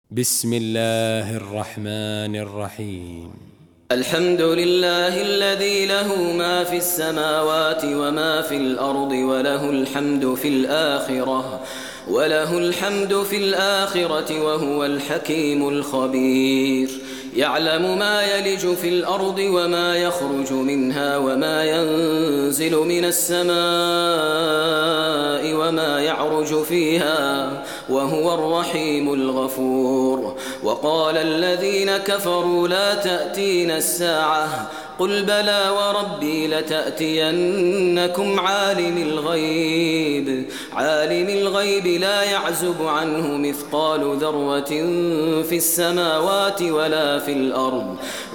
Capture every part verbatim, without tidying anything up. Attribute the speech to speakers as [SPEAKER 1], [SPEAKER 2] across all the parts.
[SPEAKER 1] بسم الله الرحمن الرحيم.
[SPEAKER 2] الحمد لله الذي له ما في السماوات وما في الأرض وله الحمد في الآخرة وله الحمد في الآخرة وهو الحكيم الخبير. يعلم ما يلج في الأرض وما يخرج منها وما ينزل من السماء وما يعرج فيها وهو الرحيم الغفور. وقال الذين كفروا لا تأتينا الساعة قل بلى وربي لتأتينكم عالم الغيب عالم الغيب لا يعزب عنه مثقال ذرة في السماوات ولا في الأرض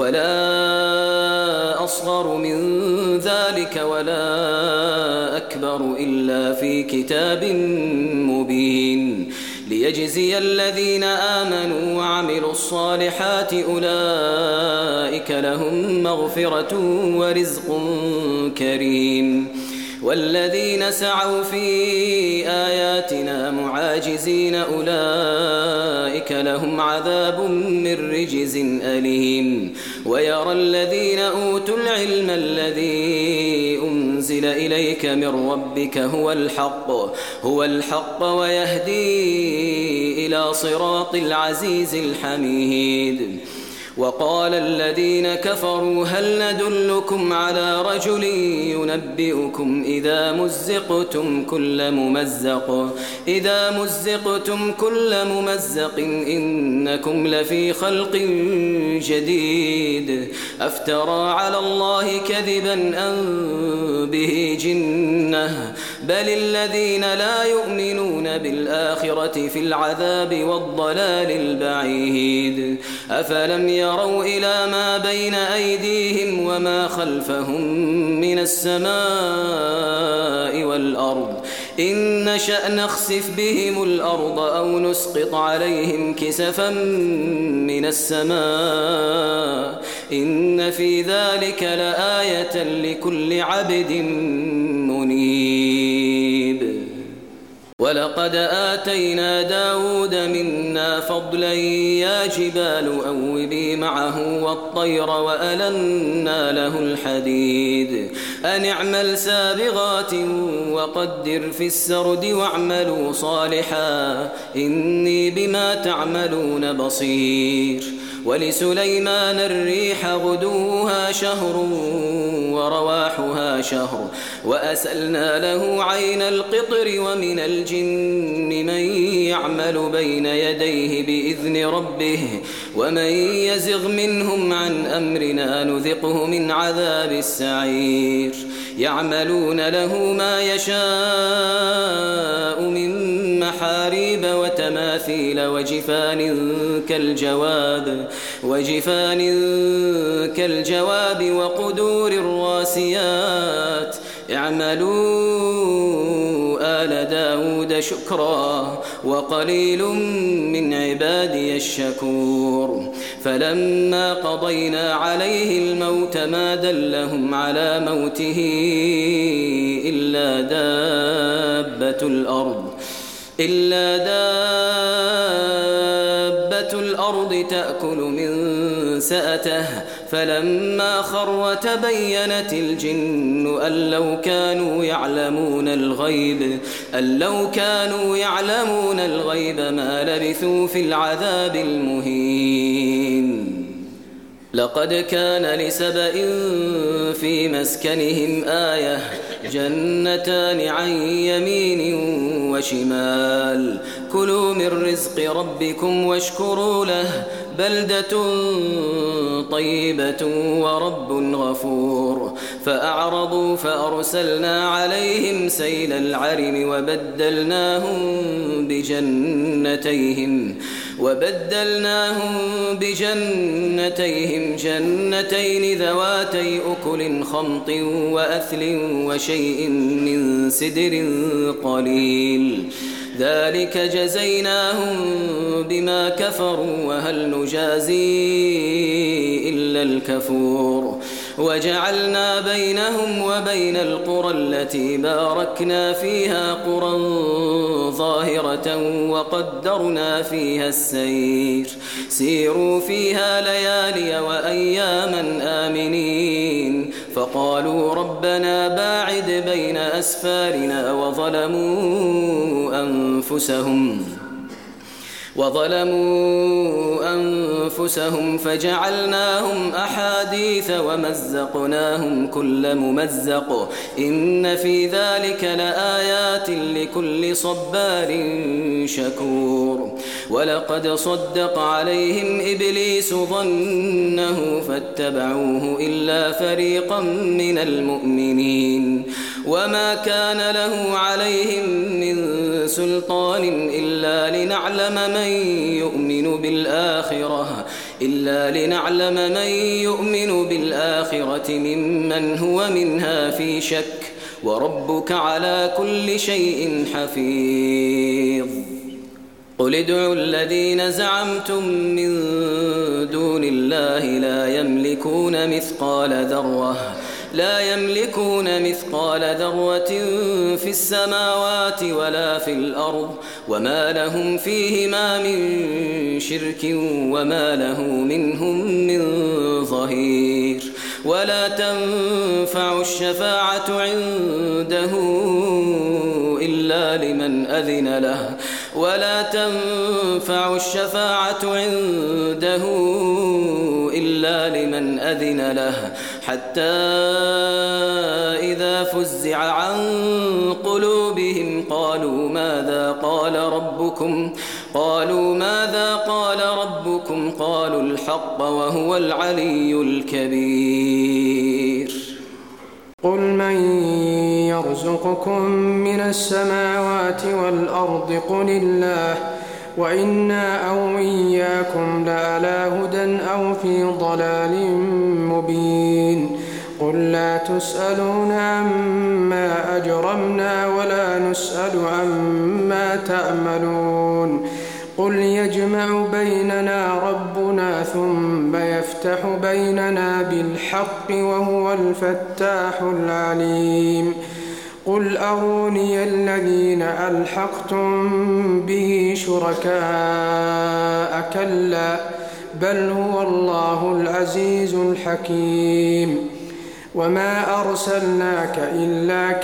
[SPEAKER 2] ولا أصغر من ذلك ولا أكبر إلا في كتاب مبين ليجزي الذين آمنوا وعملوا الصالحات أولئك لهم مغفرة ورزق كريم. والذين سعوا في آياتنا معاجزين أولئك لهم عذاب من رجز أليم. ويرى الذين أوتوا العلم الذي أنزل إليك من ربك هو الحق هو الحق ويهدي إلى صراط العزيز الحميد. وقال الذين كفروا هل ندلكم على رجل ينبئكم إذا مزقتم كل ممزق إذا مزقتم كل ممزق إنكم لفي خلق جديد أفترى على الله كذبا أم به جنة بل الذين لا يؤمنون بالآخرة في العذاب والضلال البعيد. أفلم يروا إلى ما بين أيديهم وما خلفهم من السماء والأرض إن نشأ نخسف بهم الأرض أو نسقط عليهم كسفا من السماء إن في ذلك لآية لكل عبد منيب. ولقد آتينا داود منا فضلا يا جبال أوبي معه والطير وألنا له الحديد أن اعمل سابغات وقدر في السرد واعملوا صالحا إني بما تعملون بصير. ولسليمان الريح غدوها شهر ورواحها شهر وأسلنا له عين القطر ومن الجن من يعمل بين يديه بإذن ربه ومن يزغ منهم عن أمرنا نذقه من عذاب السعير. يعملون له ما يشاء من محاريب وتماثيل وجفان كالجواب وجفان كالجواب وقدور الراسيات اعملوا آل داود شكرا وقليل من عبادي الشكور. فلما قضينا عليه الموت ما دلهم على موته إلا دابة الأرض إلا دابة الأرض تأكل من سأته فلما خر تبينت الجن أن لو كانوا يعلمون الغيب أن لو كانوا يعلمون الغيب ما لبثوا في العذاب المهين. لقد كان لسبإ في مسكنهم آية جنتان عن يمين وشمال كلوا من رزق ربكم واشكروا له بلدة طيبة ورب غفور. فأعرضوا فأرسلنا عليهم سيل العرم وبدلناهم بجنتيهم وبدلناهم بجنتيهم جنتين ذواتي أكل خمط وأثل وشيء من سدر قليل ذلك جزيناهم بما كفروا وهل نجازي إلا الكفور. وجعلنا بينهم وبين القرى التي باركنا فيها قرى ظاهرة وقدرنا فيها السير سيروا فيها ليالي وأياما آمنين فقالوا ربنا باعد بين أسفارنا وظلموا أنفسهم وظلموا أنفسهم فجعلناهم أحاديث ومزقناهم كل ممزق إن في ذلك لآيات لكل صبار شكور ولقد صدق عليهم إبليس ظنه فاتبعوه إلا فريقا من المؤمنين وما كان له عليهم من سلطان إلا لنعلم من يؤمن بالآخرة إلا لنعلم من يؤمن بالآخرة ممن هو منها في شك وربك على كل شيء حفيظ قل ادعوا الذين زعمتم من دون الله لا يملكون مثقال ذرة لا يملكون مثقال ذرة في السماوات ولا في الأرض وما لهم فيهما من شرك وما له منهم من ظهير ولا تنفع الشفاعة عنده إلا لمن أذن له ولا تنفع الشفاعة عنده إلا لمن أذن له حتى إذا فزع عن قلوبهم قالوا ماذا قال ربكم قالوا ماذا قال ربكم قالوا الحق وهو العلي الكبير
[SPEAKER 3] قل من يرزقكم من السماوات والأرض قل الله وإنا أو إياكم لعلى هدى أو في ضلال مبين قل لا تسألون عما أجرمنا ولا نسأل عما تعملون قل يجمع بيننا ربنا ثم يفتح بيننا بالحق وهو الفتاح العليم قل أروني الذين ألحقتم به شركاء كلا بل هو الله العزيز الحكيم وما أرسلناك إلا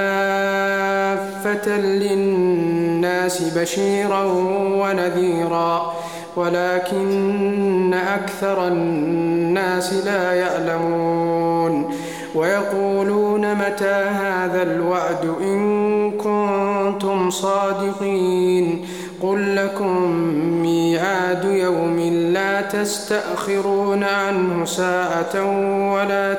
[SPEAKER 3] كافة للناس بشيرا ونذيرا ولكن أكثر الناس لا يعلمون ويقولون متى هذا الوعد إن كنتم صادقين قل لكم ميعاد يوم لا تستأخرون عنه ساعة ولا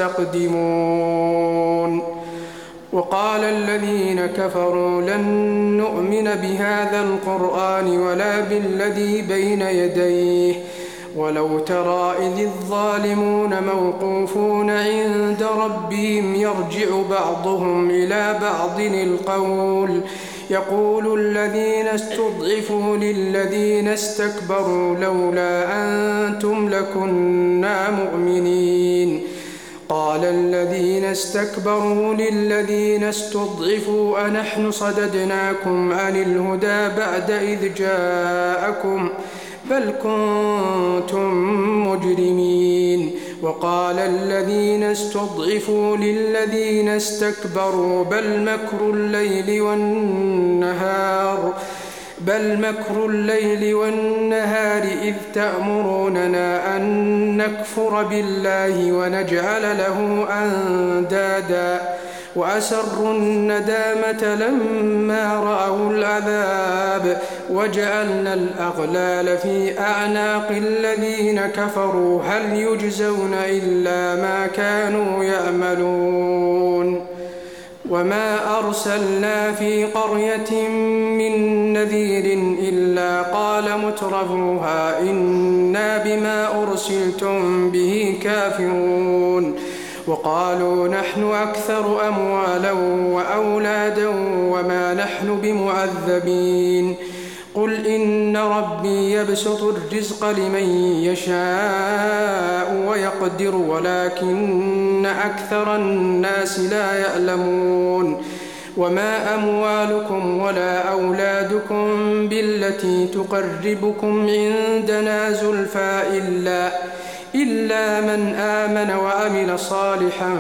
[SPEAKER 3] تستقدمون وقال الذين كفروا لن نؤمن بهذا القرآن ولا بالذي بين يديه ولو ترى إذ الظالمون موقوفون عند ربهم يرجع بعضهم إلى بعض القول يقول الذين استضعفوا للذين استكبروا لولا أنتم لكنا مؤمنين قال الذين استكبروا للذين استضعفوا أنحن صددناكم عن الهدى بعد إذ جاءكم بل كنتم مجرمين وقال الذين استضعفوا للذين استكبروا بل مكر الليل والنهار بل مكر الليل والنهار إذ تأمروننا أن نكفر بالله ونجعل له أندادا وأسروا الندامة لما رأوا العذاب وجعلنا الأغلال في أعناق الذين كفروا هل يجزون إلا ما كانوا يعملون وما أرسلنا في قرية من نذير إلا قال مترفوها إنا بما أرسلتم به كافرون وقالوا نحن أكثر أموالا وأولادا وما نحن بمعذبين قل إن ربي يبسط الرزق لمن يشاء ويقدر ولكن أكثر الناس لا يعلمون وما أموالكم ولا أولادكم بالتي تقربكم عندنا زلفى إلا, إلا من آمن وعمل صالحا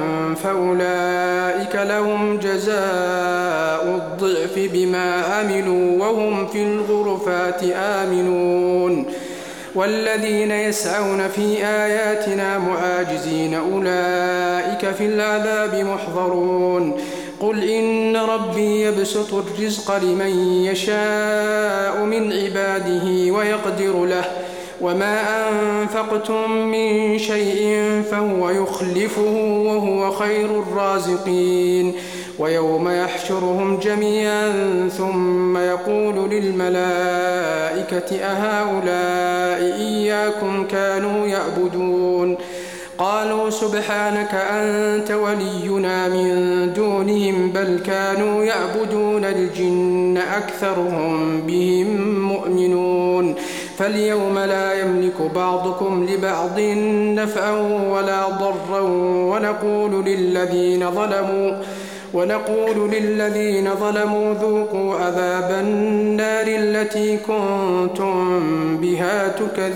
[SPEAKER 3] فأولئك لهم جزاء الضعف بما عملوا وهم في الغرفات آمنون والذين يسعون في آياتنا معاجزين أولئك في العذاب محضرون قل إن ربي يبسط الرزق لمن يشاء من عباده ويقدر له وما أنفقتم من شيء فهو يخلفه وهو خير الرازقين ويوم يحشرهم جميعا ثم يقول للملائكة أهؤلاء إياكم كانوا يعبدون قالوا سبحانك أنت ولينا من دونهم بل كانوا يعبدون الجن أكثرهم بهم مؤمنون فاليوم لا يملك بعضكم لبعض نفعا ولا ضرا ونقول للذين ظلموا ونقول للذين ظلموا ذوقوا عذاب النار التي كنتم بها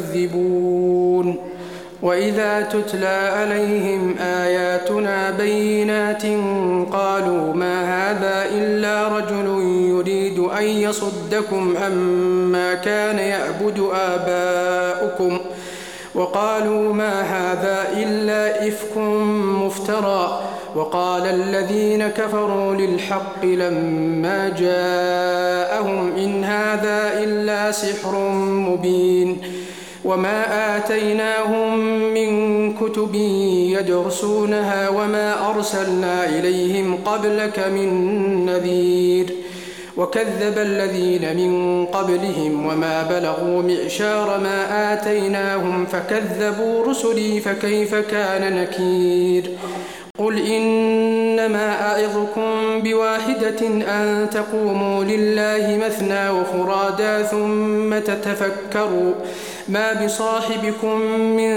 [SPEAKER 3] تكذبون وإذا تتلى عليهم آياتنا بينات قالوا ما هذا إلا رجل يريد أن يصدكم عما كان يعبد آباؤكم وقالوا ما هذا إلا إفك مفترى وقال الذين كفروا للحق لما جاءهم إن هذا إلا سحر مبين وما آتيناهم من كتب يدرسونها وما أرسلنا إليهم قبلك من نذير وكذب الذين من قبلهم وما بلغوا معشار ما آتيناهم فكذبوا رسلي فكيف كان نكير قل إنما أعظكم بواحدة أن تقوموا لله مثنى وفرادا ثم تتفكروا ما بصاحبكم من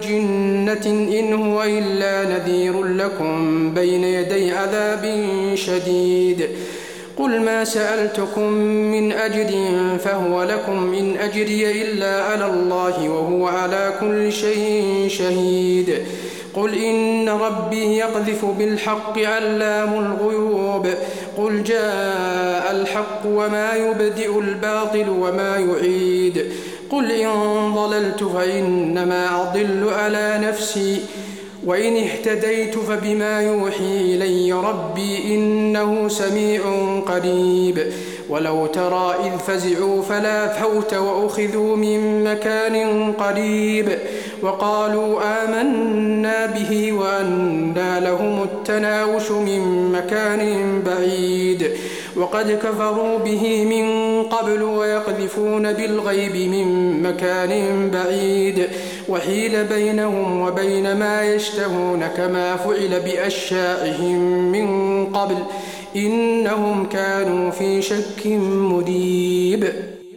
[SPEAKER 3] جنة إن هو إلا نذير لكم بين يدي عذاب شديد قل ما سألتكم من أجر فهو لكم إن أجري إلا على الله وهو على كل شيء شهيد قل إن ربي يقذف بالحق علام الغيوب قل جاء الحق وما يبدئ الباطل وما يعيد قل إن ضللت فإنما أضل على نفسي وإن اهتديت فبما يوحي إلي ربي إنه سميع قريب ولو ترى إذ فزعوا فلا فوت وأخذوا من مكان قريب وقالوا آمنا به وأنى لهم التناوش من مكان بعيد وقد كفروا به من قبل ويقذفون بالغيب من مكان بعيد وحيل بينهم وبين ما يشتهون كما فعل بأشياعهم من قبل إنهم كانوا في شك مريب.